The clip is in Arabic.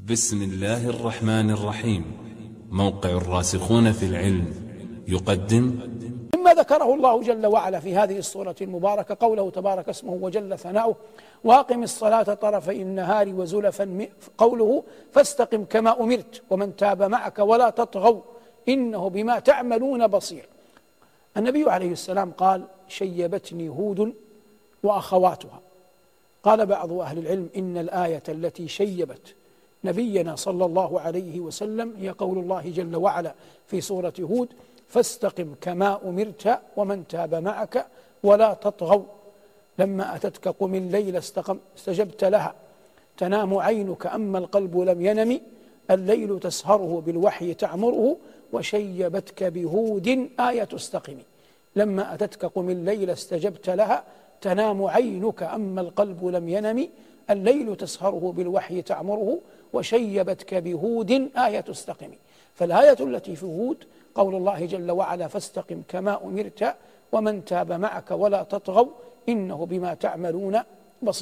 بسم الله الرحمن الرحيم. موقع الراسخون في العلم يقدم مما ذكره الله جل وعلا في هذه السورة المباركة قوله تبارك اسمه وجل ثناؤه وأقم الصلاة طرفي النهار وزلفا قوله فاستقم كما أمرت ومن تاب معك ولا تطغوا إنه بما تعملون بصير. النبي عليه السلام قال شيبتني هود وأخواتها. قال بعض أهل العلم إن الآية التي شيبت نبينا صلى الله عليه وسلم هي قول الله جل وعلا في سورة هود فاستقم كما أمرت ومن تاب معك ولا تطغوا لما أتتك قم الليل استجبت لها تنام عينك أما القلب لم ينم الليل تسهره بالوحي تعمره وشيبتك بهود آية استقم لما أتتك قم الليل استجبت لها تنام عينك أما القلب لم ينم الليل تسهره بالوحي تعمره وشيبتك بهود آية استقم. فالآية التي في هود قول الله جل وعلا فاستقم كما أمرت ومن تاب معك ولا تطغوا إنه بما تعملون